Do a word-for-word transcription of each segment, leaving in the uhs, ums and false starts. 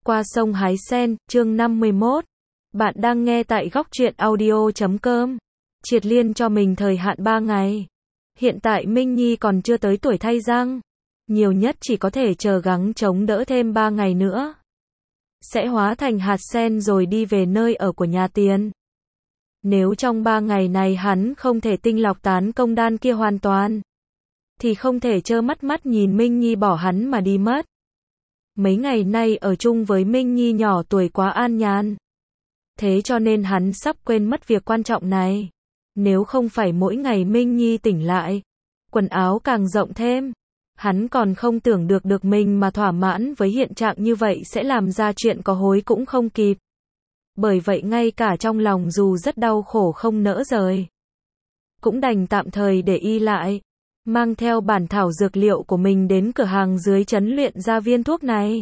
Qua sông hái sen, chương năm mươi mốt. Bạn đang nghe tại góc truyện audio chấm com. Triệt Liên cho mình thời hạn ba ngày. Hiện tại Minh Nhi còn chưa tới tuổi thay răng. Nhiều nhất chỉ có thể chờ gắng chống đỡ thêm ba ngày nữa. Sẽ hóa thành hạt sen rồi đi về nơi ở của nhà Tiền. Nếu trong ba ngày này hắn không thể tinh lọc tán công đan kia hoàn toàn, thì không thể trơ mắt mắt nhìn Minh Nhi bỏ hắn mà đi mất. Mấy ngày nay ở chung với Minh Nhi nhỏ tuổi quá an nhàn. Thế cho nên hắn sắp quên mất việc quan trọng này. Nếu không phải mỗi ngày Minh Nhi tỉnh lại, quần áo càng rộng thêm, hắn còn không tưởng được được mình mà thỏa mãn với hiện trạng như vậy sẽ làm ra chuyện có hối cũng không kịp. Bởi vậy ngay cả trong lòng dù rất đau khổ không nỡ rời, cũng đành tạm thời để y lại, mang theo bản thảo dược liệu của mình đến cửa hàng dưới trấn luyện ra viên thuốc này.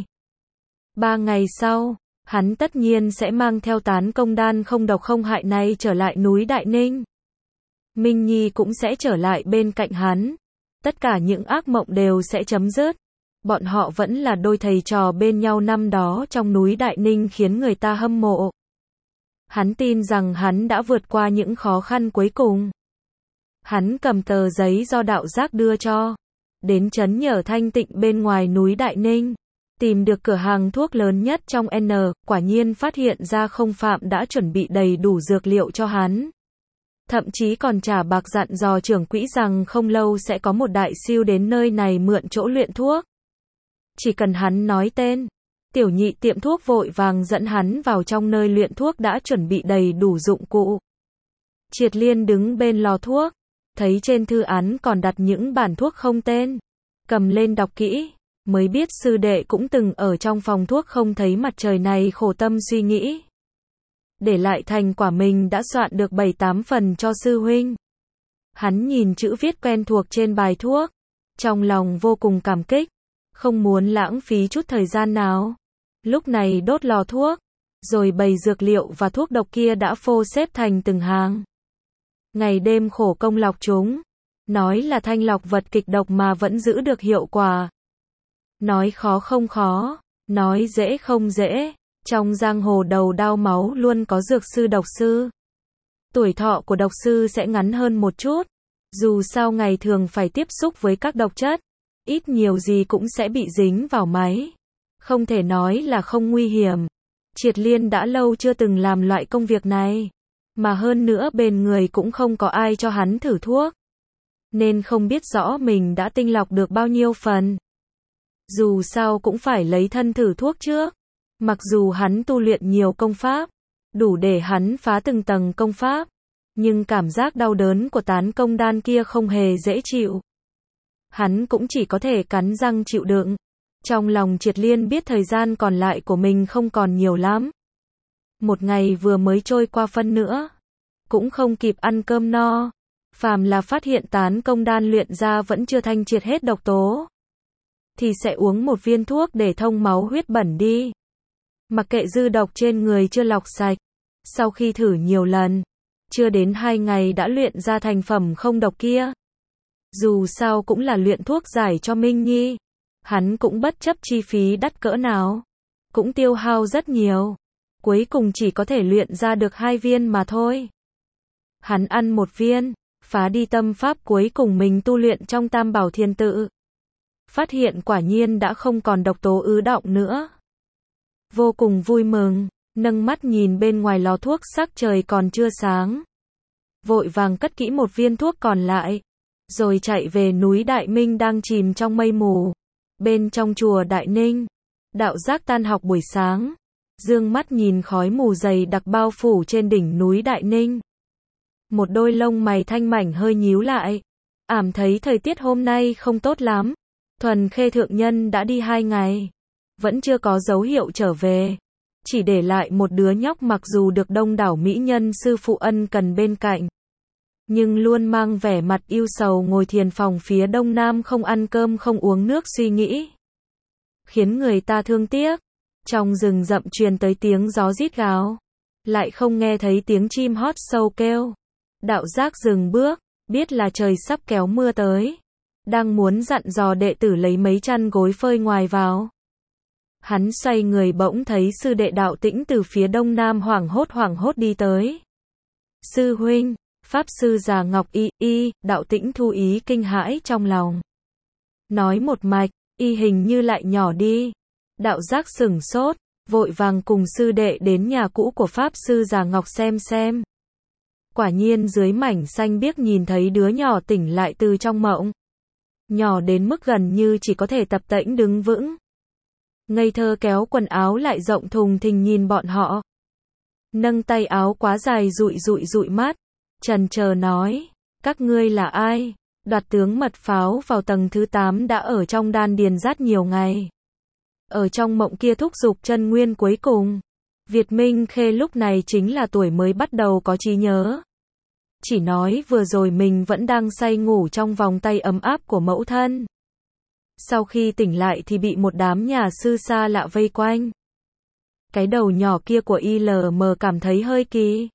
Ba ngày sau, hắn tất nhiên sẽ mang theo tán công đan không độc không hại này trở lại núi Đại Ninh. Minh Nhi cũng sẽ trở lại bên cạnh hắn. Tất cả những ác mộng đều sẽ chấm dứt. Bọn họ vẫn là đôi thầy trò bên nhau năm đó trong núi Đại Ninh khiến người ta hâm mộ. Hắn tin rằng hắn đã vượt qua những khó khăn cuối cùng. Hắn cầm tờ giấy do đạo giác đưa cho, đến trấn Nhở Thanh Tịnh bên ngoài núi Đại Ninh, tìm được cửa hàng thuốc lớn nhất trong N, quả nhiên phát hiện ra Không Phạm đã chuẩn bị đầy đủ dược liệu cho hắn. Thậm chí còn trả bạc dặn dò trưởng quỹ rằng không lâu sẽ có một đại siêu đến nơi này mượn chỗ luyện thuốc. Chỉ cần hắn nói tên, tiểu nhị tiệm thuốc vội vàng dẫn hắn vào trong nơi luyện thuốc đã chuẩn bị đầy đủ dụng cụ. Triệt Liên đứng bên lò thuốc, thấy trên thư án còn đặt những bản thuốc không tên, cầm lên đọc kỹ, mới biết sư đệ cũng từng ở trong phòng thuốc không thấy mặt trời này khổ tâm suy nghĩ. Để lại thành quả mình đã soạn được bảy tám phần cho sư huynh. Hắn nhìn chữ viết quen thuộc trên bài thuốc, trong lòng vô cùng cảm kích, không muốn lãng phí chút thời gian nào. Lúc này đốt lò thuốc, rồi bày dược liệu và thuốc độc kia đã phô xếp thành từng hàng. Ngày đêm khổ công lọc chúng, nói là thanh lọc vật kịch độc mà vẫn giữ được hiệu quả. Nói khó không khó, nói dễ không dễ, trong giang hồ đầu đao máu luôn có dược sư độc sư. Tuổi thọ của độc sư sẽ ngắn hơn một chút, dù sao ngày thường phải tiếp xúc với các độc chất, ít nhiều gì cũng sẽ bị dính vào máy. Không thể nói là không nguy hiểm. Triệt Liên đã lâu chưa từng làm loại công việc này. Mà hơn nữa bên người cũng không có ai cho hắn thử thuốc, nên không biết rõ mình đã tinh lọc được bao nhiêu phần. Dù sao cũng phải lấy thân thử thuốc trước. Mặc dù hắn tu luyện nhiều công pháp, đủ để hắn phá từng tầng công pháp, nhưng cảm giác đau đớn của tán công đan kia không hề dễ chịu. Hắn cũng chỉ có thể cắn răng chịu đựng. Trong lòng Triệt Liên biết thời gian còn lại của mình không còn nhiều lắm. Một ngày vừa mới trôi qua phân nữa, cũng không kịp ăn cơm no. Phàm là phát hiện tán công đan luyện ra vẫn chưa thanh triệt hết độc tố, thì sẽ uống một viên thuốc để thông máu huyết bẩn đi. Mặc kệ dư độc trên người chưa lọc sạch. Sau khi thử nhiều lần, chưa đến hai ngày đã luyện ra thành phẩm không độc kia. Dù sao cũng là luyện thuốc giải cho Minh Nhi, hắn cũng bất chấp chi phí đắt cỡ nào, cũng tiêu hao rất nhiều. Cuối cùng chỉ có thể luyện ra được hai viên mà thôi. Hắn ăn một viên, phá đi tâm pháp cuối cùng mình tu luyện trong Tam Bảo Thiên Tự. Phát hiện quả nhiên đã không còn độc tố ứ đọng nữa. Vô cùng vui mừng, nâng mắt nhìn bên ngoài lò thuốc sắc trời còn chưa sáng. Vội vàng cất kỹ một viên thuốc còn lại, rồi chạy về núi Đại Minh đang chìm trong mây mù. Bên trong chùa Đại Ninh, đạo giác tan học buổi sáng, dương mắt nhìn khói mù dày đặc bao phủ trên đỉnh núi Đại Ninh. Một đôi lông mày thanh mảnh hơi nhíu lại, ảm thấy thời tiết hôm nay không tốt lắm. Thuần Khê thượng nhân đã đi hai ngày, vẫn chưa có dấu hiệu trở về, chỉ để lại một đứa nhóc mặc dù được đông đảo mỹ nhân sư phụ ân cần bên cạnh, nhưng luôn mang vẻ mặt ưu sầu ngồi thiền phòng phía đông nam không ăn cơm không uống nước suy nghĩ, khiến người ta thương tiếc. Trong rừng rậm truyền tới tiếng gió rít gào, lại không nghe thấy tiếng chim hót sâu kêu. Đạo giác dừng bước, biết là trời sắp kéo mưa tới, đang muốn dặn dò đệ tử lấy mấy chăn gối phơi ngoài vào. Hắn xoay người bỗng thấy sư đệ Đạo Tĩnh từ phía đông nam hoảng hốt hoảng hốt đi tới. Sư huynh, Pháp sư già Ngọc y, y, Đạo Tĩnh thu ý kinh hãi trong lòng. Nói một mạch, y hình như lại nhỏ đi. Đạo Giác sửng sốt, vội vàng cùng sư đệ đến nhà cũ của Pháp sư già Ngọc xem xem. Quả nhiên dưới mảnh xanh biếc nhìn thấy đứa nhỏ tỉnh lại từ trong mộng. Nhỏ đến mức gần như chỉ có thể tập tễnh đứng vững. Ngây thơ kéo quần áo lại rộng thùng thình nhìn bọn họ. Nâng tay áo quá dài dụi dụi dụi mắt. Trần chờ nói, các ngươi là ai? Đoạt tướng mật pháo vào tầng thứ tám đã ở trong đan điền rát nhiều ngày. Ở trong mộng kia thúc giục chân nguyên cuối cùng. Việt Minh Khê lúc này chính là tuổi mới bắt đầu có trí nhớ. Chỉ nói vừa rồi mình vẫn đang say ngủ trong vòng tay ấm áp của mẫu thân. Sau khi tỉnh lại thì bị một đám nhà sư xa lạ vây quanh. Cái đầu nhỏ kia của i lờ em cảm thấy hơi kỳ.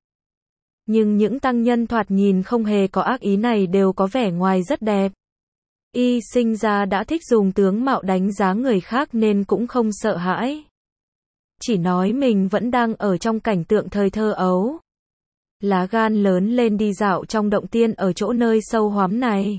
Nhưng những tăng nhân thoạt nhìn không hề có ác ý này đều có vẻ ngoài rất đẹp. Y sinh ra đã thích dùng tướng mạo đánh giá người khác nên cũng không sợ hãi. Chỉ nói mình vẫn đang ở trong cảnh tượng thời thơ ấu. Lá gan lớn lên đi dạo trong động tiên ở chỗ nơi sâu hoắm này.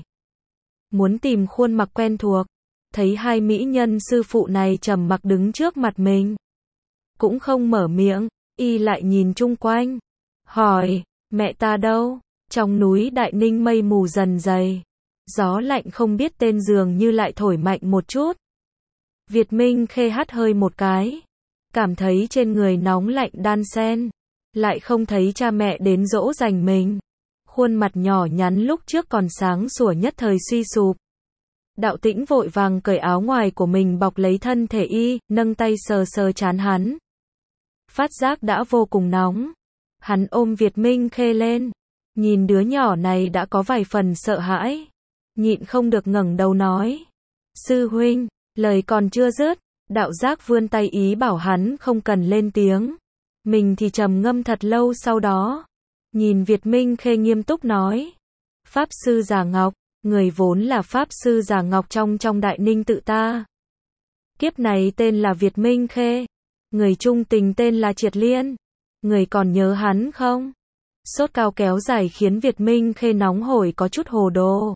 Muốn tìm khuôn mặt quen thuộc. Thấy hai mỹ nhân sư phụ này trầm mặc đứng trước mặt mình. Cũng không mở miệng, y lại nhìn chung quanh. Hỏi, mẹ ta đâu? Trong núi Đại Ninh mây mù dần dày. Gió lạnh không biết tên dường như lại thổi mạnh một chút. Việt Minh Khê hắt hơi một cái. Cảm thấy trên người nóng lạnh đan xen. Lại không thấy cha mẹ đến dỗ dành mình. Khuôn mặt nhỏ nhắn lúc trước còn sáng sủa nhất thời suy sụp. Đạo Tĩnh vội vàng cởi áo ngoài của mình bọc lấy thân thể y, nâng tay sờ sờ trán hắn. Phát giác đã vô cùng nóng. Hắn ôm Việt Minh Khê lên. Nhìn đứa nhỏ này đã có vài phần sợ hãi. Nhịn không được ngẩng đầu nói. Sư huynh, lời còn chưa dứt. Đạo Giác vươn tay ý bảo hắn không cần lên tiếng. Mình thì trầm ngâm thật lâu sau đó. Nhìn Việt Minh Khê nghiêm túc nói. Pháp sư già Ngọc, người vốn là Pháp sư già Ngọc trong trong Đại Ninh tự ta. Kiếp này tên là Việt Minh Khê. Người trung tình tên là Triệt Liên. Người còn nhớ hắn không? Sốt cao kéo dài khiến Việt Minh Khê nóng hổi có chút hồ đồ.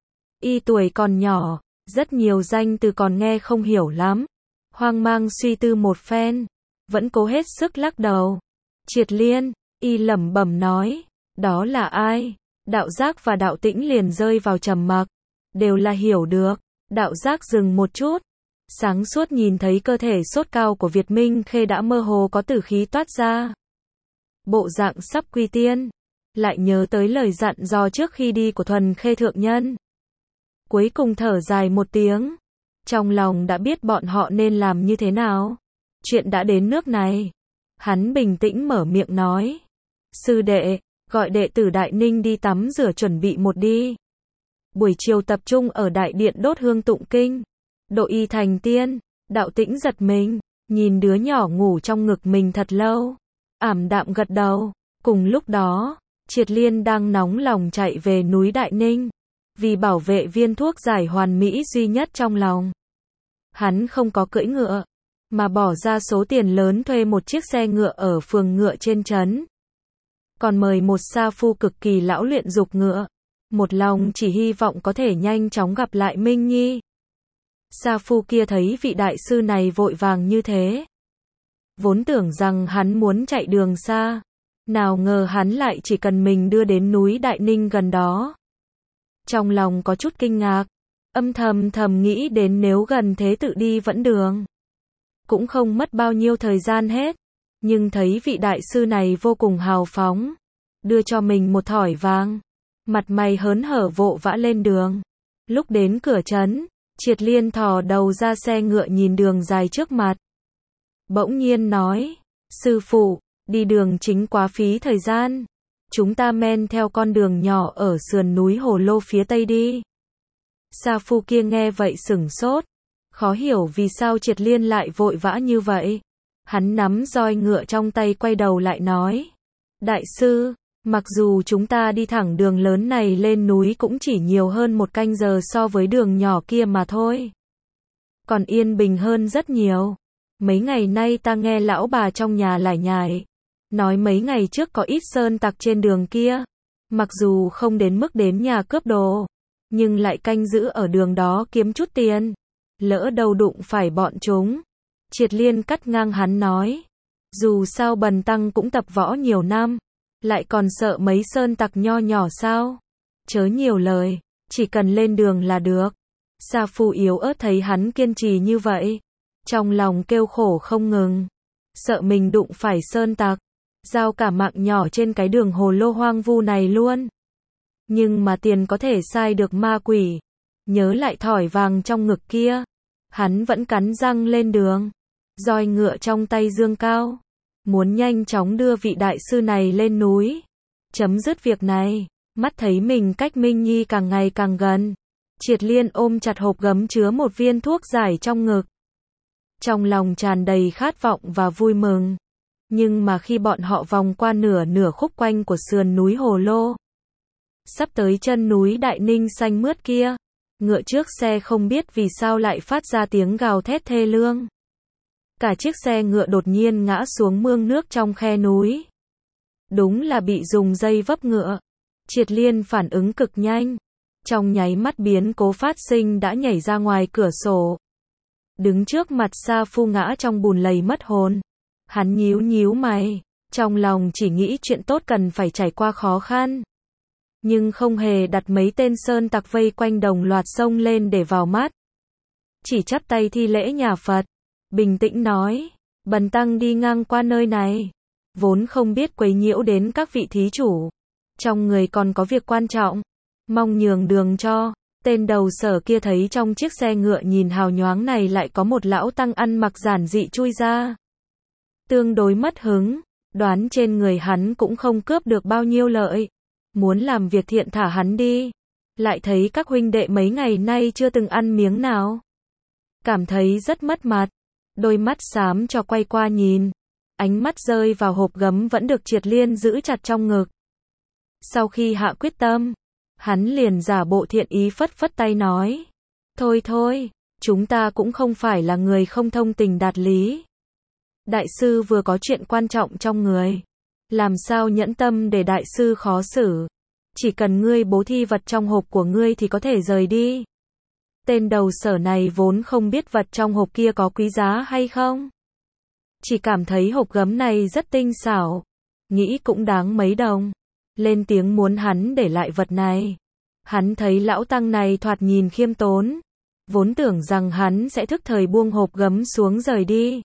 Y tuổi còn nhỏ, rất nhiều danh từ còn nghe không hiểu lắm. Hoang mang suy tư một phen, vẫn cố hết sức lắc đầu. Triệt Liên, y lẩm bẩm nói, đó là ai? Đạo Giác và Đạo Tĩnh liền rơi vào trầm mặc, đều là hiểu được. Đạo Giác dừng một chút, sáng suốt nhìn thấy cơ thể sốt cao của Việt Minh Khê đã mơ hồ có tử khí toát ra. Bộ dạng sắp quy tiên, lại nhớ tới lời dặn dò trước khi đi của Thuần Khê thượng nhân. Cuối cùng thở dài một tiếng, trong lòng đã biết bọn họ nên làm như thế nào. Chuyện đã đến nước này, hắn bình tĩnh mở miệng nói. Sư đệ, gọi đệ tử Đại Ninh đi tắm rửa chuẩn bị một đi. Buổi chiều tập trung ở đại điện đốt hương tụng kinh. Độ y thành tiên. Đạo Tĩnh giật mình, nhìn đứa nhỏ ngủ trong ngực mình thật lâu. Ảm đạm gật đầu. Cùng lúc đó, Triệt Liên đang nóng lòng chạy về núi Đại Ninh. Vì bảo vệ viên thuốc giải hoàn mỹ duy nhất trong lòng. Hắn không có cưỡi ngựa, mà bỏ ra số tiền lớn thuê một chiếc xe ngựa ở phường ngựa trên trấn. Còn mời một sa phu cực kỳ lão luyện giục ngựa. Một lòng chỉ hy vọng có thể nhanh chóng gặp lại Minh Nhi. Sa phu kia thấy vị đại sư này vội vàng như thế. Vốn tưởng rằng hắn muốn chạy đường xa. Nào ngờ hắn lại chỉ cần mình đưa đến núi Đại Ninh gần đó. Trong lòng có chút kinh ngạc. Âm thầm thầm nghĩ đến nếu gần thế tự đi vẫn đường. Cũng không mất bao nhiêu thời gian hết. Nhưng thấy vị đại sư này vô cùng hào phóng. Đưa cho mình một thỏi vàng. Mặt mày hớn hở vội vã lên đường. Lúc đến cửa trấn, Triệt Liên thò đầu ra xe ngựa nhìn đường dài trước mặt. Bỗng nhiên nói, sư phụ, đi đường chính quá phí thời gian. Chúng ta men theo con đường nhỏ ở sườn núi Hồ Lô phía tây đi. Sa phu kia nghe vậy sửng sốt. Khó hiểu vì sao Triệt Liên lại vội vã như vậy. Hắn nắm roi ngựa trong tay quay đầu lại nói. Đại sư, mặc dù chúng ta đi thẳng đường lớn này lên núi cũng chỉ nhiều hơn một canh giờ so với đường nhỏ kia mà thôi. Còn yên bình hơn rất nhiều. Mấy ngày nay ta nghe lão bà trong nhà lải nhải, nói mấy ngày trước có ít sơn tặc trên đường kia, mặc dù không đến mức đến nhà cướp đồ, nhưng lại canh giữ ở đường đó kiếm chút tiền, lỡ đầu đụng phải bọn chúng. Triệt Liên cắt ngang hắn nói, dù sao Bần Tăng cũng tập võ nhiều năm, lại còn sợ mấy sơn tặc nho nhỏ sao? Chớ nhiều lời, chỉ cần lên đường là được. Sa Phu yếu ớt thấy hắn kiên trì như vậy, trong lòng kêu khổ không ngừng, sợ mình đụng phải sơn tặc, giao cả mạng nhỏ trên cái đường hồ lô hoang vu này luôn. Nhưng mà tiền có thể sai được ma quỷ, nhớ lại thỏi vàng trong ngực kia, hắn vẫn cắn răng lên đường, roi ngựa trong tay dương cao, muốn nhanh chóng đưa vị đại sư này lên núi, chấm dứt việc này. Mắt thấy mình cách Minh Nhi càng ngày càng gần, Triệt Liên ôm chặt hộp gấm chứa một viên thuốc giải trong ngực, trong lòng tràn đầy khát vọng và vui mừng. Nhưng mà khi bọn họ vòng qua nửa nửa khúc quanh của sườn núi Hồ Lô, sắp tới chân núi Đại Ninh xanh mướt kia, ngựa trước xe không biết vì sao lại phát ra tiếng gào thét thê lương. Cả chiếc xe ngựa đột nhiên ngã xuống mương nước trong khe núi. Đúng là bị dùng dây vấp ngựa. Triệt Liên phản ứng cực nhanh, trong nháy mắt biến cố phát sinh đã nhảy ra ngoài cửa sổ. Đứng trước mặt Sa Phu ngã trong bùn lầy mất hồn. Hắn nhíu nhíu mày, trong lòng chỉ nghĩ chuyện tốt cần phải trải qua khó khăn. Nhưng không hề đặt mấy tên sơn tặc vây quanh đồng loạt xông lên để vào mắt. Chỉ chắp tay thi lễ nhà Phật, bình tĩnh nói, Bần Tăng đi ngang qua nơi này, vốn không biết quấy nhiễu đến các vị thí chủ. Trong người còn có việc quan trọng, mong nhường đường cho. Tên đầu sở kia thấy trong chiếc xe ngựa nhìn hào nhoáng này lại có một lão tăng ăn mặc giản dị chui ra. Tương đối mất hứng, đoán trên người hắn cũng không cướp được bao nhiêu lợi. Muốn làm việc thiện thả hắn đi. Lại thấy các huynh đệ mấy ngày nay chưa từng ăn miếng nào. Cảm thấy rất mất mặt. Đôi mắt xám cho quay qua nhìn. Ánh mắt rơi vào hộp gấm vẫn được Triệt Liên giữ chặt trong ngực. Sau khi hạ quyết tâm, hắn liền giả bộ thiện ý phất phất tay nói. Thôi thôi, chúng ta cũng không phải là người không thông tình đạt lý. Đại sư vừa có chuyện quan trọng trong người. Làm sao nhẫn tâm để đại sư khó xử. Chỉ cần ngươi bố thi vật trong hộp của ngươi thì có thể rời đi. Tên đầu sở này vốn không biết vật trong hộp kia có quý giá hay không. Chỉ cảm thấy hộp gấm này rất tinh xảo. Nghĩ cũng đáng mấy đồng. Lên tiếng muốn hắn để lại vật này. Hắn thấy lão tăng này thoạt nhìn khiêm tốn. Vốn tưởng rằng hắn sẽ thức thời buông hộp gấm xuống rời đi.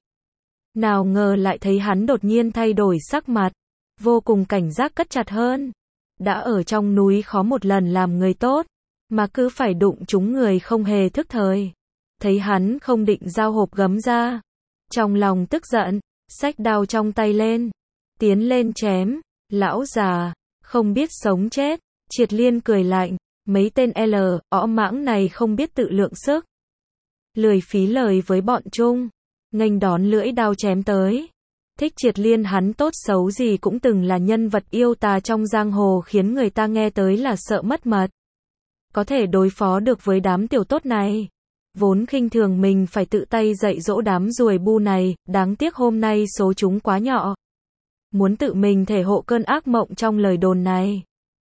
Nào ngờ lại thấy hắn đột nhiên thay đổi sắc mặt. Vô cùng cảnh giác cất chặt hơn. Đã ở trong núi khó một lần làm người tốt. Mà cứ phải đụng chúng người không hề thức thời. Thấy hắn không định giao hộp gấm ra. Trong lòng tức giận. Xách đao trong tay lên. Tiến lên chém. Lão già. Không biết sống chết. Triệt Liên cười lạnh. Mấy tên L, õ mãng này không biết tự lượng sức. Lười phí lời với bọn chung. Nghênh đón lưỡi đao chém tới. Thích Triệt Liên hắn tốt xấu gì cũng từng là nhân vật yêu tà trong giang hồ khiến người ta nghe tới là sợ mất mật. Có thể đối phó được với đám tiểu tốt này. Vốn khinh thường mình phải tự tay dạy dỗ đám ruồi bu này, đáng tiếc hôm nay số chúng quá nhỏ. Muốn tự mình thể hộ cơn ác mộng trong lời đồn này.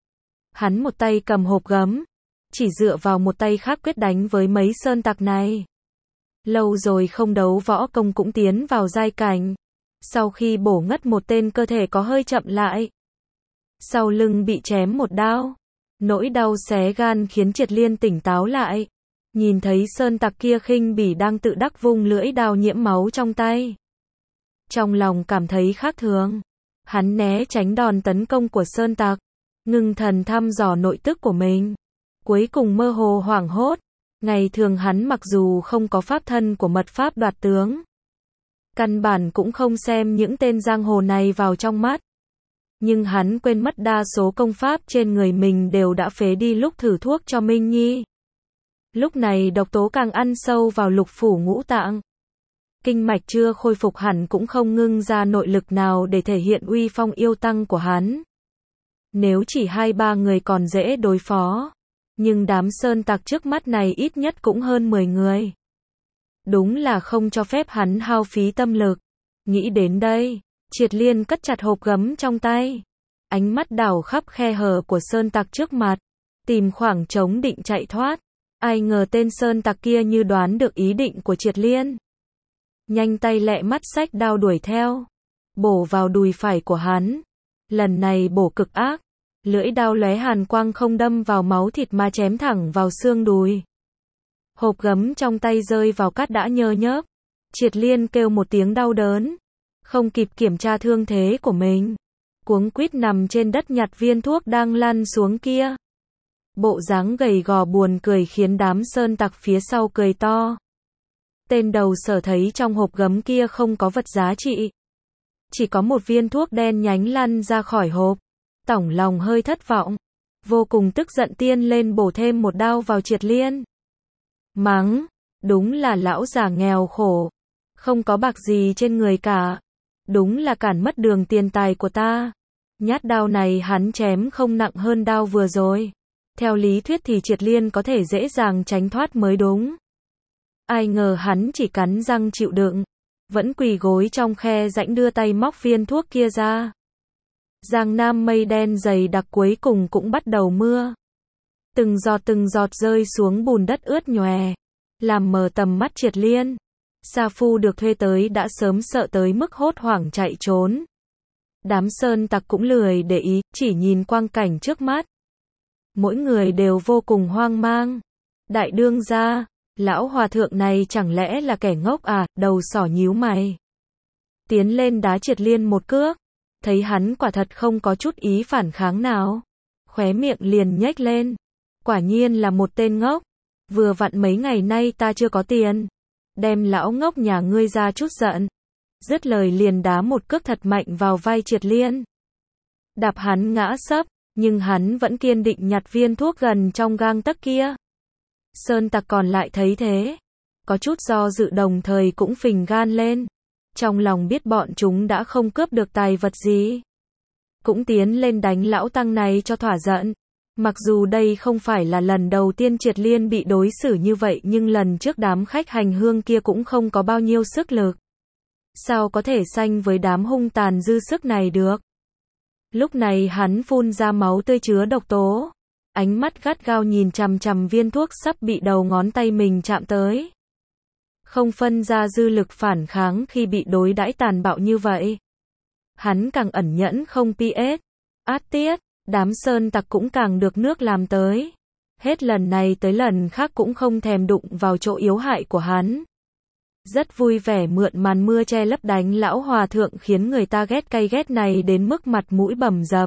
Hắn một tay cầm hộp gấm, chỉ dựa vào một tay khác quyết đánh với mấy sơn tặc này. Lâu rồi không đấu võ công cũng tiến vào giai cảnh. Sau khi bổ ngất một tên cơ thể có hơi chậm lại. Sau lưng bị chém một đao. Nỗi đau xé gan khiến Triệt Liên tỉnh táo lại. Nhìn thấy sơn tặc kia khinh bỉ đang tự đắc vung lưỡi đao nhiễm máu trong tay. Trong lòng cảm thấy khác thường. Hắn né tránh đòn tấn công của sơn tặc. Ngưng thần thăm dò nội tức của mình. Cuối cùng mơ hồ hoảng hốt. Ngày thường hắn mặc dù không có pháp thân của mật pháp đoạt tướng. Căn bản cũng không xem những tên giang hồ này vào trong mắt. Nhưng hắn quên mất đa số công pháp trên người mình đều đã phế đi lúc thử thuốc cho Minh Nhi. Lúc này độc tố càng ăn sâu vào lục phủ ngũ tạng. Kinh mạch chưa khôi phục hẳn cũng không ngưng ra nội lực nào để thể hiện uy phong yêu tăng của hắn. Nếu chỉ hai ba người còn dễ đối phó. Nhưng đám sơn tặc trước mắt này ít nhất cũng hơn mười người. Đúng là không cho phép hắn hao phí tâm lực. Nghĩ đến đây, Triệt Liên cất chặt hộp gấm trong tay. Ánh mắt đảo khắp khe hở của sơn tặc trước mặt, tìm khoảng trống định chạy thoát. Ai ngờ tên sơn tặc kia như đoán được ý định của Triệt Liên. Nhanh tay lẹ mắt xách đao đuổi theo, bổ vào đùi phải của hắn. Lần này bổ cực ác, lưỡi đao lóe hàn quang không đâm vào máu thịt mà chém thẳng vào xương đùi. Hộp gấm trong tay rơi vào cát đã nhơ nhớp. Triệt Liên kêu một tiếng đau đớn, không kịp kiểm tra thương thế của mình, cuống quýt nằm trên đất nhặt viên thuốc đang lăn xuống kia. Bộ dáng gầy gò buồn cười khiến đám sơn tặc phía sau cười to. Tên đầu sở thấy trong hộp gấm kia không có vật giá trị, chỉ có một viên thuốc đen nhánh lăn ra khỏi hộp. Tổng lòng hơi thất vọng, vô cùng tức giận tiên lên bổ thêm một đao vào Triệt Liên. Mắng, đúng là lão già nghèo khổ, không có bạc gì trên người cả, đúng là cản mất đường tiền tài của ta. Nhát đao này hắn chém không nặng hơn đao vừa rồi. Theo lý thuyết thì Triệt Liên có thể dễ dàng tránh thoát mới đúng. Ai ngờ hắn chỉ cắn răng chịu đựng, vẫn quỳ gối trong khe rãnh đưa tay móc viên thuốc kia ra. Giang Nam mây đen dày đặc cuối cùng cũng bắt đầu mưa. Từng giọt từng giọt rơi xuống bùn đất ướt nhòe, làm mờ tầm mắt Triệt Liên. Sa phu được thuê tới đã sớm sợ tới mức hốt hoảng chạy trốn. Đám sơn tặc cũng lười để ý, chỉ nhìn quang cảnh trước mắt. Mỗi người đều vô cùng hoang mang. Đại đương gia, lão hòa thượng này chẳng lẽ là kẻ ngốc à? Đầu sỏ nhíu mày, tiến lên đá Triệt Liên một cước. Thấy hắn quả thật không có chút ý phản kháng nào, khóe miệng liền nhếch lên. Quả nhiên là một tên ngốc. Vừa vặn mấy ngày nay ta chưa có tiền, đem lão ngốc nhà ngươi ra chút giận. Dứt lời liền đá một cước thật mạnh vào vai Triệt Liên, đạp hắn ngã sấp, nhưng hắn vẫn kiên định nhặt viên thuốc gần trong gang tấc kia. Sơn tặc còn lại thấy thế, có chút do dự đồng thời cũng phình gan lên. Trong lòng biết bọn chúng đã không cướp được tài vật gì, cũng tiến lên đánh lão tăng này cho thỏa giận. Mặc dù đây không phải là lần đầu tiên Triệt Liên bị đối xử như vậy, nhưng lần trước đám khách hành hương kia cũng không có bao nhiêu sức lực. Sao có thể sánh với đám hung tàn dư sức này được? Lúc này hắn phun ra máu tươi chứa độc tố, ánh mắt gắt gao nhìn chằm chằm viên thuốc sắp bị đầu ngón tay mình chạm tới. Không phân ra dư lực phản kháng khi bị đối đãi tàn bạo như vậy. Hắn càng ẩn nhẫn không pi ết, át tiết, đám sơn tặc cũng càng được nước làm tới. Hết lần này tới lần khác cũng không thèm đụng vào chỗ yếu hại của hắn. Rất vui vẻ mượn màn mưa che lấp đánh lão hòa thượng khiến người ta ghét cay ghét này đến mức mặt mũi bầm dập.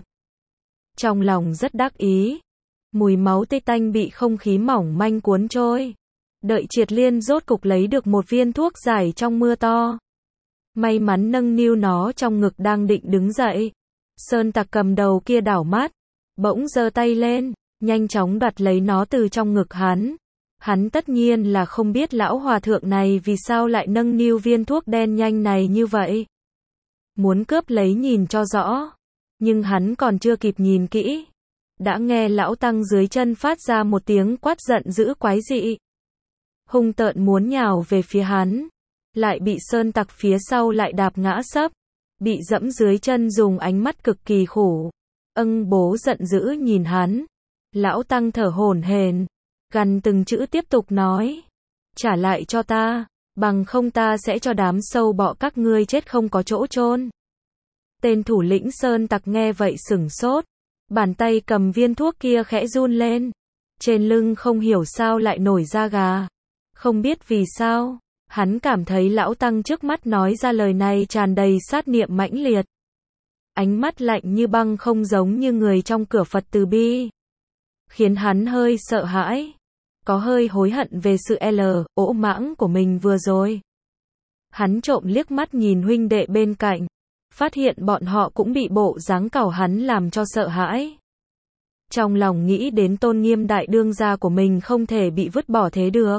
Trong lòng rất đắc ý, mùi máu tươi tanh bị không khí mỏng manh cuốn trôi. Đợi Triệt Liên rốt cục lấy được một viên thuốc giải trong mưa to. May mắn nâng niu nó trong ngực đang định đứng dậy. Sơn tặc cầm đầu kia đảo mắt, bỗng giơ tay lên, nhanh chóng đoạt lấy nó từ trong ngực hắn. Hắn tất nhiên là không biết lão hòa thượng này vì sao lại nâng niu viên thuốc đen nhanh này như vậy. Muốn cướp lấy nhìn cho rõ, nhưng hắn còn chưa kịp nhìn kỹ, đã nghe lão tăng dưới chân phát ra một tiếng quát giận dữ quái dị. Hung tợn muốn nhào về phía hắn, lại bị sơn tặc phía sau lại đạp ngã sấp, bị dẫm dưới chân dùng ánh mắt cực kỳ khổ. Âng bố giận dữ nhìn hắn. Lão tăng thở hổn hển, gằn từng chữ tiếp tục nói, trả lại cho ta, bằng không ta sẽ cho đám sâu bọ các ngươi chết không có chỗ chôn. Tên thủ lĩnh sơn tặc nghe vậy sửng sốt, bàn tay cầm viên thuốc kia khẽ run lên, trên lưng không hiểu sao lại nổi da gà. Không biết vì sao, hắn cảm thấy lão tăng trước mắt nói ra lời này tràn đầy sát niệm mãnh liệt. Ánh mắt lạnh như băng không giống như người trong cửa Phật từ bi, khiến hắn hơi sợ hãi, có hơi hối hận về sự L, ỗ mãng của mình vừa rồi. Hắn trộm liếc mắt nhìn huynh đệ bên cạnh, phát hiện bọn họ cũng bị bộ dáng cẩu hắn làm cho sợ hãi. Trong lòng nghĩ đến tôn nghiêm đại đương gia của mình không thể bị vứt bỏ thế được.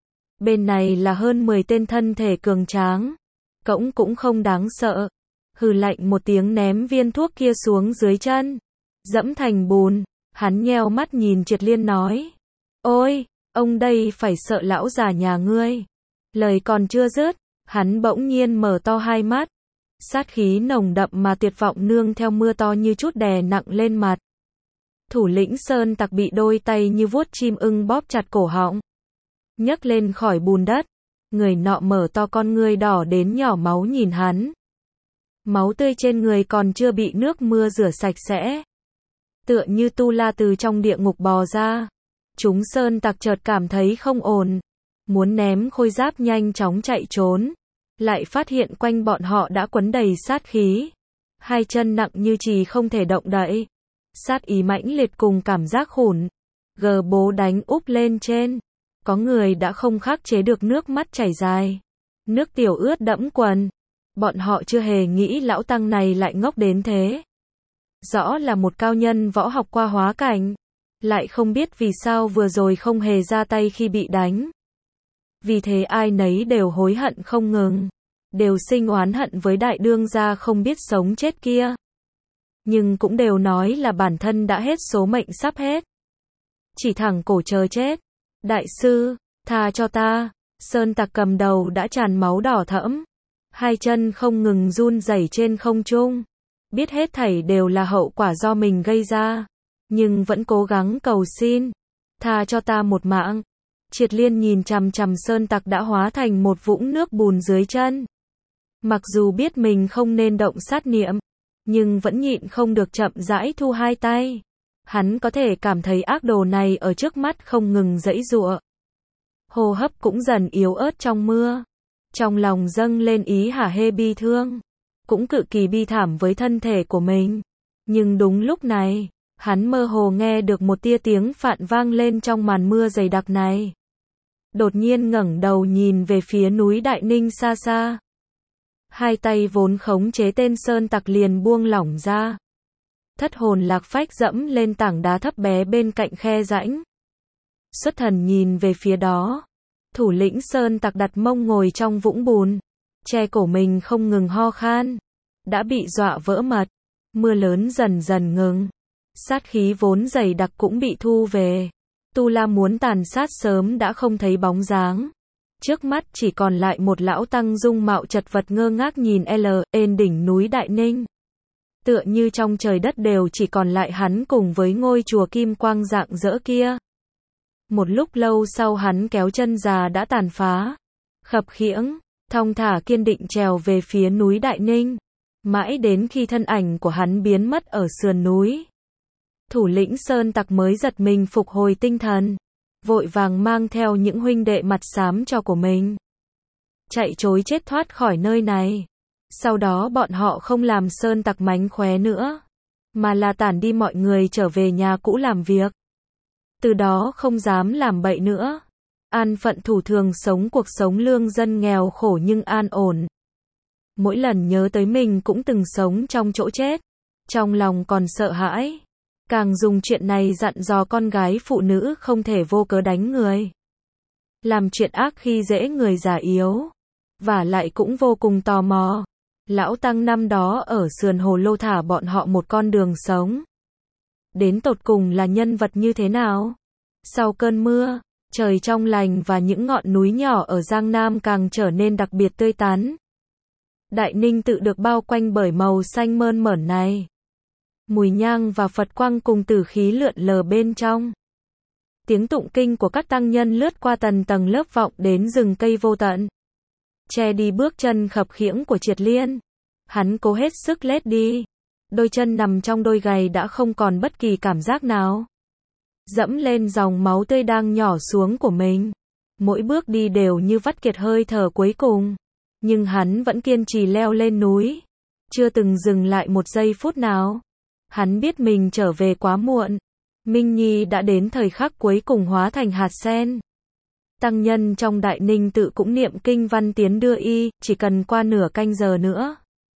Bên này là hơn mười tên thân thể cường tráng, cõng cũng không đáng sợ. Hừ lạnh một tiếng ném viên thuốc kia xuống dưới chân, dẫm thành bùn. Hắn nheo mắt nhìn Triệt Liên nói, ôi, ông đây phải sợ lão già nhà ngươi. Lời còn chưa dứt, hắn bỗng nhiên mở to hai mắt. Sát khí nồng đậm mà tuyệt vọng nương theo mưa to như chút đè nặng lên mặt. Thủ lĩnh sơn tặc bị đôi tay như vuốt chim ưng bóp chặt cổ họng. Nhấc lên khỏi bùn đất, người nọ mở to con ngươi đỏ đến nhỏ máu nhìn hắn. Máu tươi trên người còn chưa bị nước mưa rửa sạch sẽ. Tựa như tu la từ trong địa ngục bò ra. Chúng sơn tặc chợt cảm thấy không ổn. Muốn ném khôi giáp nhanh chóng chạy trốn. Lại phát hiện quanh bọn họ đã quấn đầy sát khí. Hai chân nặng như chì không thể động đậy. Sát ý mãnh liệt cùng cảm giác khủng. Gờ bố đánh úp lên trên. Có người đã không khắc chế được nước mắt chảy dài. Nước tiểu ướt đẫm quần. Bọn họ chưa hề nghĩ lão tăng này lại ngốc đến thế. Rõ là một cao nhân võ học qua hóa cảnh. Lại không biết vì sao vừa rồi không hề ra tay khi bị đánh. Vì thế ai nấy đều hối hận không ngừng. Đều sinh oán hận với đại đương gia không biết sống chết kia. Nhưng cũng đều nói là bản thân đã hết số mệnh sắp hết. Chỉ thẳng cổ chờ chết. Đại sư, tha cho ta. Sơn tặc cầm đầu đã tràn máu đỏ thẫm. Hai chân không ngừng run rẩy trên không trung. Biết hết thảy đều là hậu quả do mình gây ra. Nhưng vẫn cố gắng cầu xin. Tha cho ta một mạng. Triệt Liên nhìn chằm chằm sơn tặc đã hóa thành một vũng nước bùn dưới chân. Mặc dù biết mình không nên động sát niệm. Nhưng vẫn nhịn không được chậm rãi thu hai tay. Hắn có thể cảm thấy ác đồ này ở trước mắt không ngừng giãy giụa. Hô hấp cũng dần yếu ớt trong mưa. Trong lòng dâng lên ý hả hê bi thương. Cũng cực kỳ bi thảm với thân thể của mình. Nhưng đúng lúc này, hắn mơ hồ nghe được một tia tiếng phạn vang lên trong màn mưa dày đặc này. Đột nhiên ngẩng đầu nhìn về phía núi Đại Ninh xa xa. Hai tay vốn khống chế tên sơn tặc liền buông lỏng ra. Thất hồn lạc phách dẫm lên tảng đá thấp bé bên cạnh khe rãnh. Xuất thần nhìn về phía đó. Thủ lĩnh sơn tặc đặt mông ngồi trong vũng bùn. Che cổ mình không ngừng ho khan. Đã bị dọa vỡ mật. Mưa lớn dần dần ngừng. Sát khí vốn dày đặc cũng bị thu về. Tu La muốn tàn sát sớm đã không thấy bóng dáng. Trước mắt chỉ còn lại một lão tăng dung mạo chật vật ngơ ngác nhìn L, ên đỉnh núi Đại Ninh. Tựa như trong trời đất đều chỉ còn lại hắn cùng với ngôi chùa kim quang rạng rỡ kia. Một lúc lâu sau hắn kéo chân già đã tàn phá. Khập khiễng, thong thả kiên định trèo về phía núi Đại Ninh. Mãi đến khi thân ảnh của hắn biến mất ở sườn núi. Thủ lĩnh sơn tặc mới giật mình phục hồi tinh thần. Vội vàng mang theo những huynh đệ mặt xám cho của mình. Chạy trối chết thoát khỏi nơi này. Sau đó bọn họ không làm sơn tặc mánh khóe nữa. Mà là tản đi mọi người trở về nhà cũ làm việc. Từ đó không dám làm bậy nữa. An phận thủ thường sống cuộc sống lương dân nghèo khổ nhưng an ổn. Mỗi lần nhớ tới mình cũng từng sống trong chỗ chết. Trong lòng còn sợ hãi. Càng dùng chuyện này dặn dò con gái phụ nữ không thể vô cớ đánh người. Làm chuyện ác khi dễ người già yếu. Và lại cũng vô cùng tò mò. Lão tăng năm đó ở sườn hồ lô thả bọn họ một con đường sống. Đến tột cùng là nhân vật như thế nào? Sau cơn mưa, trời trong lành và những ngọn núi nhỏ ở Giang Nam càng trở nên đặc biệt tươi tắn. Đại Ninh tự được bao quanh bởi màu xanh mơn mởn này. Mùi nhang và Phật quang cùng tử khí lượn lờ bên trong. Tiếng tụng kinh của các tăng nhân lướt qua tầng tầng lớp vọng đến rừng cây vô tận. Che đi bước chân khập khiễng của Triệt Liên. Hắn cố hết sức lết đi. Đôi chân nằm trong đôi giày đã không còn bất kỳ cảm giác nào. Dẫm lên dòng máu tươi đang nhỏ xuống của mình. Mỗi bước đi đều như vắt kiệt hơi thở cuối cùng. Nhưng hắn vẫn kiên trì leo lên núi. Chưa từng dừng lại một giây phút nào. Hắn biết mình trở về quá muộn. Minh Nhi đã đến thời khắc cuối cùng hóa thành hạt sen. Tăng nhân trong Đại Ninh tự cũng niệm kinh văn tiến đưa y, chỉ cần qua nửa canh giờ nữa.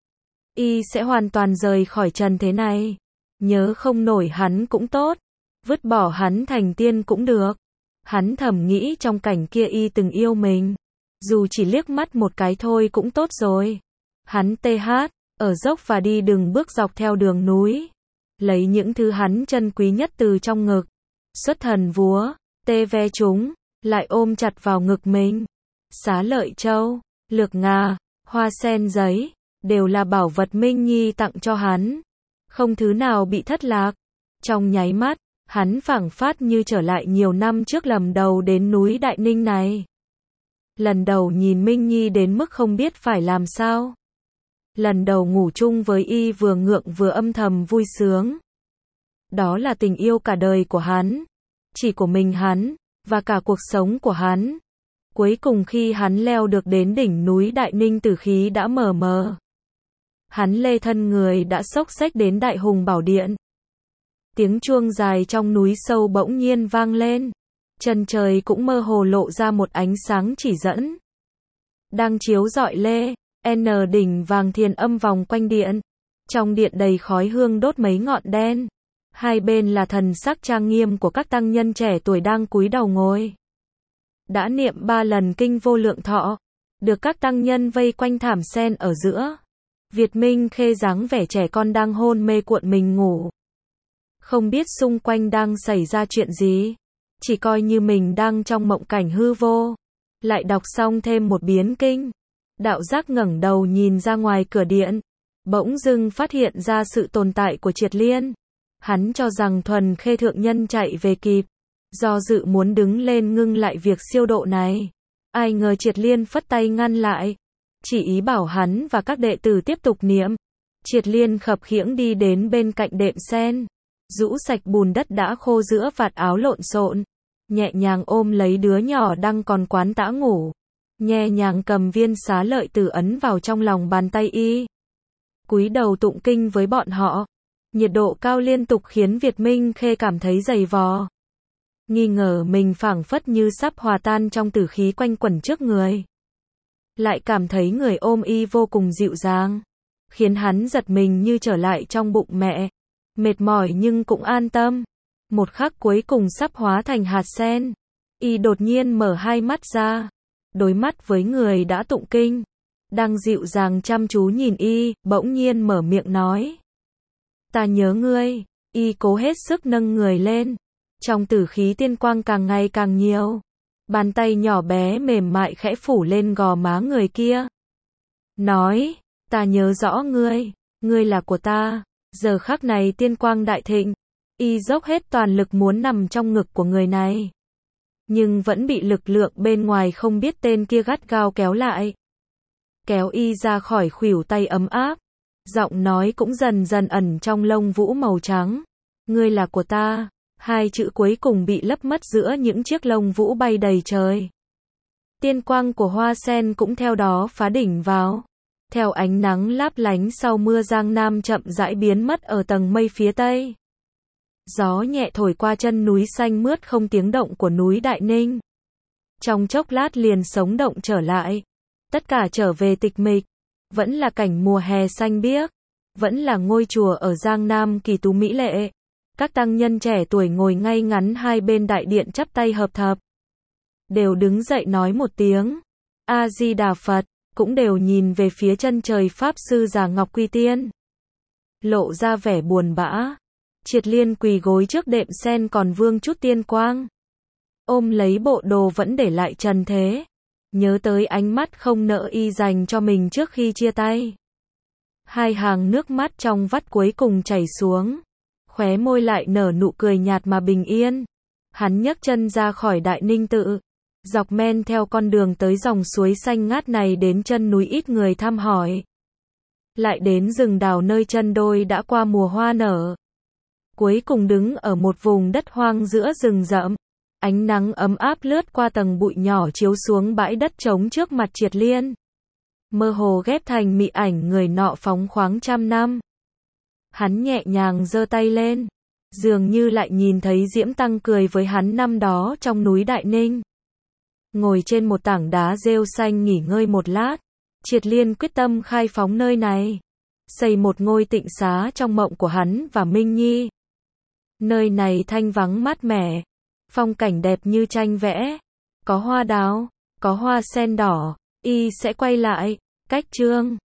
Y sẽ hoàn toàn rời khỏi trần thế này. Nhớ không nổi hắn cũng tốt. Vứt bỏ hắn thành tiên cũng được. Hắn thầm nghĩ trong cảnh kia y từng yêu mình. Dù chỉ liếc mắt một cái thôi cũng tốt rồi. Hắn tê hát, ở dốc và đi đường bước dọc theo đường núi. Lấy những thứ hắn chân quý nhất từ trong ngực. Xuất thần vúa, tê ve chúng, lại ôm chặt vào ngực mình. Xá lợi châu, lược ngà, hoa sen giấy, đều là bảo vật Minh Nhi tặng cho hắn. Không thứ nào bị thất lạc. Trong nháy mắt, hắn phảng phất như trở lại nhiều năm trước lần đầu đến núi Đại Ninh này. Lần đầu nhìn Minh Nhi đến mức không biết phải làm sao. Lần đầu ngủ chung với y vừa ngượng vừa âm thầm vui sướng. Đó là tình yêu cả đời của hắn. Chỉ của mình hắn, và cả cuộc sống của hắn. Cuối cùng khi hắn leo được đến đỉnh núi Đại Ninh tử khí đã mờ mờ. Hắn lê thân người đã xốc xếch đến Đại Hùng Bảo Điện. Tiếng chuông dài trong núi sâu bỗng nhiên vang lên. Chân trời cũng mơ hồ lộ ra một ánh sáng chỉ dẫn. Đang chiếu rọi lê, N đỉnh vàng thiền âm vòng quanh điện. Trong điện đầy khói hương đốt mấy ngọn đen. Hai bên là thần sắc trang nghiêm của các tăng nhân trẻ tuổi đang cúi đầu ngồi. Đã niệm ba lần kinh vô lượng thọ. Được các tăng nhân vây quanh thảm sen ở giữa. Việt Minh Khê dáng vẻ trẻ con đang hôn mê cuộn mình ngủ. Không biết xung quanh đang xảy ra chuyện gì. Chỉ coi như mình đang trong mộng cảnh hư vô. Lại đọc xong thêm một biến kinh. Đạo giác ngẩng đầu nhìn ra ngoài cửa điện. Bỗng dưng phát hiện ra sự tồn tại của Triệt Liên. Hắn cho rằng Thuần Khê thượng nhân chạy về kịp. Do dự muốn đứng lên ngưng lại việc siêu độ này. Ai ngờ Triệt Liên phất tay ngăn lại. Chỉ ý bảo hắn và các đệ tử tiếp tục niệm. Triệt Liên khập khiễng đi đến bên cạnh đệm sen. Rũ sạch bùn đất đã khô giữa vạt áo lộn xộn. Nhẹ nhàng ôm lấy đứa nhỏ đang còn quán tã ngủ. Nhẹ nhàng cầm viên xá lợi tử ấn vào trong lòng bàn tay y. Cúi đầu tụng kinh với bọn họ. Nhiệt độ cao liên tục khiến Việt Minh Khê cảm thấy dày vò. Nghi ngờ mình phảng phất như sắp hòa tan trong tử khí quanh quẩn trước người. Lại cảm thấy người ôm y vô cùng dịu dàng. Khiến hắn giật mình như trở lại trong bụng mẹ. Mệt mỏi nhưng cũng an tâm. Một khắc cuối cùng sắp hóa thành hạt sen. Y đột nhiên mở hai mắt ra. Đối mắt với người đã tụng kinh. Đang dịu dàng chăm chú nhìn y, bỗng nhiên mở miệng nói. Ta nhớ ngươi. Y cố hết sức nâng người lên. Trong tử khí tiên quang càng ngày càng nhiều. Bàn tay nhỏ bé mềm mại khẽ phủ lên gò má người kia. Nói, ta nhớ rõ ngươi. Ngươi là của ta. Giờ khắc này tiên quang đại thịnh. Y dốc hết toàn lực muốn nằm trong ngực của người này. Nhưng vẫn bị lực lượng bên ngoài không biết tên kia gắt gao kéo lại. Kéo y ra khỏi khuỷu tay ấm áp. Giọng nói cũng dần dần ẩn trong lông vũ màu trắng. Ngươi là của ta. Hai chữ cuối cùng bị lấp mất giữa những chiếc lông vũ bay đầy trời. Tiên quang của hoa sen cũng theo đó phá đỉnh vào. Theo ánh nắng láp lánh sau mưa Giang Nam chậm rãi biến mất ở tầng mây phía tây. Gió nhẹ thổi qua chân núi xanh mướt không tiếng động của núi Đại Ninh. Trong chốc lát liền sống động trở lại. Tất cả trở về tịch mịch. Vẫn là cảnh mùa hè xanh biếc. Vẫn là ngôi chùa ở Giang Nam kỳ tú mỹ lệ. Các tăng nhân trẻ tuổi ngồi ngay ngắn hai bên đại điện chắp tay hợp thập. Đều đứng dậy nói một tiếng. A-di-đà Phật. Cũng đều nhìn về phía chân trời Pháp Sư Già Ngọc Quy Tiên. Lộ ra vẻ buồn bã. Triệt Liên quỳ gối trước đệm sen còn vương chút tiên quang. Ôm lấy bộ đồ vẫn để lại trần thế. Nhớ tới ánh mắt không nỡ y dành cho mình trước khi chia tay. Hai hàng nước mắt trong vắt cuối cùng chảy xuống. Khóe môi lại nở nụ cười nhạt mà bình yên. Hắn nhấc chân ra khỏi Đại Ninh tự. Dọc men theo con đường tới dòng suối xanh ngát này đến chân núi ít người thăm hỏi. Lại đến rừng đào nơi chân đôi đã qua mùa hoa nở. Cuối cùng đứng ở một vùng đất hoang giữa rừng rậm. Ánh nắng ấm áp lướt qua tầng bụi nhỏ chiếu xuống bãi đất trống trước mặt Triệt Liên. Mơ hồ ghép thành mị ảnh người nọ phóng khoáng trăm năm. Hắn nhẹ nhàng giơ tay lên. Dường như lại nhìn thấy Diễm Tăng cười với hắn năm đó trong núi Đại Ninh. Ngồi trên một tảng đá rêu xanh nghỉ ngơi một lát. Triệt Liên quyết tâm khai phóng nơi này. Xây một ngôi tịnh xá trong mộng của hắn và Minh Nhi. Nơi này thanh vắng mát mẻ. Phong cảnh đẹp như tranh vẽ. Có hoa đào, có hoa sen đỏ. Y sẽ quay lại. Cách chương